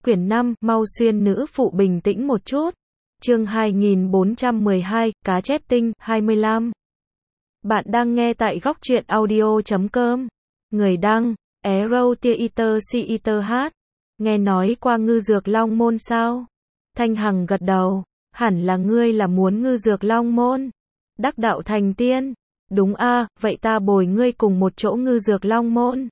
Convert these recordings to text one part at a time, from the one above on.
Quyển 5, mau xuyên nữ phụ bình tĩnh một chút. Chương 2412, cá chép tinh, 25. Bạn đang nghe tại góc truyện audio.com. Người đăng, Arrow Theater CETH. Nghe nói qua ngư dược Long Môn sao? Thanh Hằng gật đầu. Hẳn là ngươi là muốn ngư dược Long Môn. Đắc đạo thành tiên. Đúng a, vậy ta bồi ngươi cùng một chỗ ngư dược Long Môn.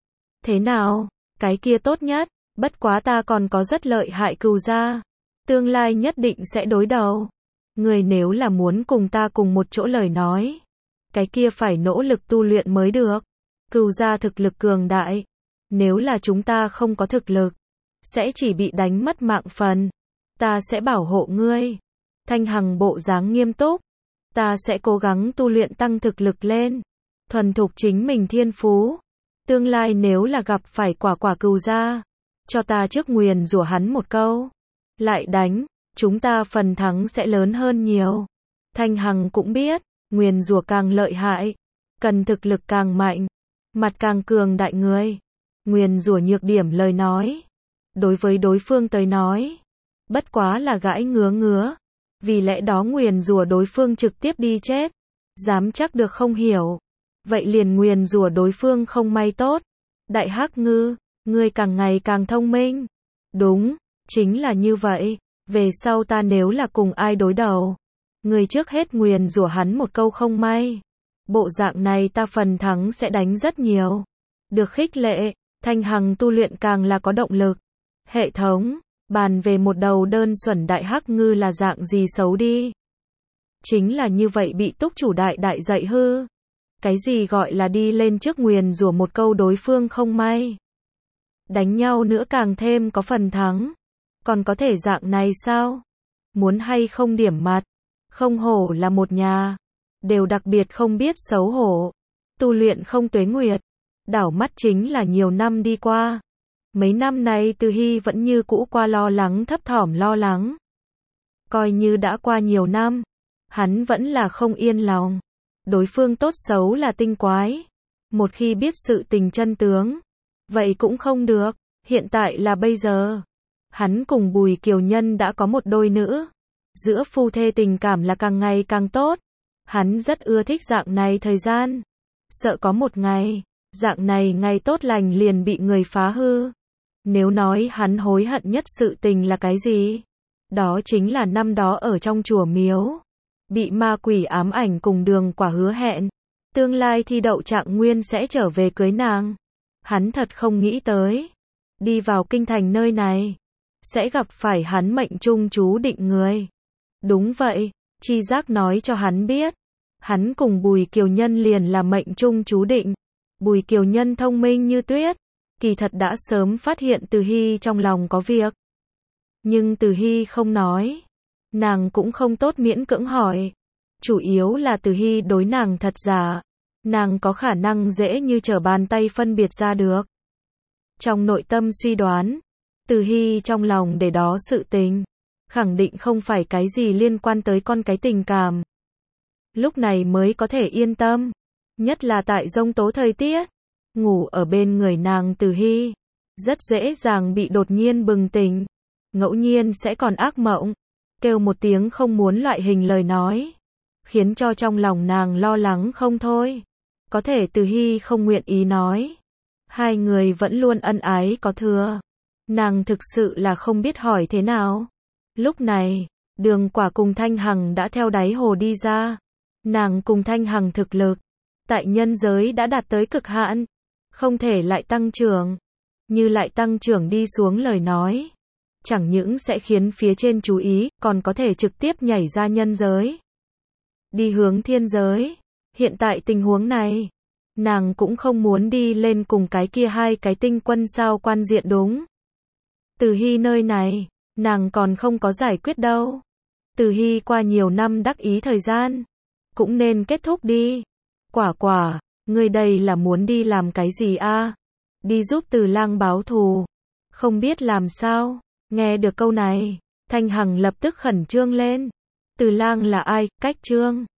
Thế nào? Cái kia tốt nhất. Bất quá ta còn có rất lợi hại cừu gia. Tương lai nhất định sẽ đối đầu. Người nếu là muốn cùng ta cùng một chỗ lời nói. Cái kia phải nỗ lực tu luyện mới được. Cừu gia thực lực cường đại. Nếu là chúng ta không có thực lực. Sẽ chỉ bị đánh mất mạng phần. Ta sẽ bảo hộ ngươi. Thanh Hằng bộ dáng nghiêm túc. Ta sẽ cố gắng tu luyện tăng thực lực lên. Thuần thục chính mình thiên phú. Tương lai nếu là gặp phải quả cừu gia. Cho ta trước nguyền rủa hắn một câu. Lại đánh, chúng ta phần thắng sẽ lớn hơn nhiều. Thanh Hằng cũng biết, nguyền rủa càng lợi hại, cần thực lực càng mạnh, mặt càng cường đại người. Nguyền rủa nhược điểm lời nói. Đối với đối phương tới nói, bất quá là gãi ngứa. Vì lẽ đó nguyền rủa đối phương trực tiếp đi chết. Dám chắc được không hiểu. Vậy liền nguyền rủa đối phương không may tốt. Đại hắc ngư. Ngươi càng ngày càng thông minh. Đúng, chính là như vậy. Về sau ta nếu là cùng ai đối đầu, ngươi trước hết nguyền rủa hắn một câu không may. Bộ dạng này ta phần thắng sẽ đánh rất nhiều. Được khích lệ, Thanh Hằng tu luyện càng là có động lực. Hệ thống, bàn về một đầu đơn xuẩn đại hắc ngư là dạng gì xấu đi. Chính là như vậy bị túc chủ đại dạy hư. Cái gì gọi là đi lên trước nguyền rủa một câu đối phương không may. Đánh nhau nữa càng thêm có phần thắng. Còn có thể dạng này sao? Muốn hay không điểm mặt. Không hổ là một nhà. Đều đặc biệt không biết xấu hổ. Tu luyện không tuế nguyệt. Đảo mắt chính là nhiều năm đi qua. Mấy năm nay Từ Hy vẫn như cũ qua lo lắng thấp thỏm lo lắng. Coi như đã qua nhiều năm. Hắn vẫn là không yên lòng. Đối phương tốt xấu là tinh quái. Một khi biết sự tình chân tướng. Vậy cũng không được, hiện tại là bây giờ. Hắn cùng Bùi Kiều Nhân đã có một đôi nữ. Giữa phu thê tình cảm là càng ngày càng tốt. Hắn rất ưa thích dạng này thời gian. Sợ có một ngày, dạng này ngày tốt lành liền bị người phá hư. Nếu nói hắn hối hận nhất sự tình là cái gì? Đó chính là năm đó ở trong chùa miếu. Bị ma quỷ ám ảnh cùng Đường Quả hứa hẹn. Tương lai thi đậu trạng nguyên sẽ trở về cưới nàng. Hắn thật không nghĩ tới. Đi vào kinh thành nơi này. Sẽ gặp phải hắn mệnh trung chú định người. Đúng vậy. Chi giác nói cho hắn biết. Hắn cùng Bùi Kiều Nhân liền là mệnh trung chú định. Bùi Kiều Nhân thông minh như tuyết. Kỳ thật đã sớm phát hiện Từ Hy trong lòng có việc. Nhưng Từ Hy không nói. Nàng cũng không tốt miễn cưỡng hỏi. Chủ yếu là Từ Hy đối nàng thật giả. Nàng có khả năng dễ như trở bàn tay phân biệt ra được. Trong nội tâm suy đoán, Từ Hy trong lòng để đó sự tình, khẳng định không phải cái gì liên quan tới con cái tình cảm. Lúc này mới có thể yên tâm, nhất là tại giông tố thời tiết, ngủ ở bên người nàng Từ Hy, rất dễ dàng bị đột nhiên bừng tỉnh, ngẫu nhiên sẽ còn ác mộng, kêu một tiếng không muốn loại hình lời nói, khiến cho trong lòng nàng lo lắng không thôi. Có thể Từ Hy không nguyện ý nói. Hai người vẫn luôn ân ái có thừa. Nàng thực sự là không biết hỏi thế nào. Lúc này, Đường Quả cùng Thanh Hằng đã theo đáy hồ đi ra. Nàng cùng Thanh Hằng thực lực. Tại nhân giới đã đạt tới cực hạn. Không thể lại tăng trưởng. Như lại tăng trưởng đi xuống lời nói. Chẳng những sẽ khiến phía trên chú ý, còn có thể trực tiếp nhảy ra nhân giới. Đi hướng thiên giới. Hiện tại tình huống này, nàng cũng không muốn đi lên cùng cái kia hai cái tinh quân sao quan diện đúng. Từ Hy nơi này, nàng còn không có giải quyết đâu. Từ Hy qua nhiều năm đắc ý thời gian, cũng nên kết thúc đi. Quả, ngươi đây là muốn đi làm cái gì a? Đi giúp Từ Lang báo thù. Không biết làm sao, nghe được câu này, Thanh Hằng lập tức khẩn trương lên. Từ Lang là ai, cách trương?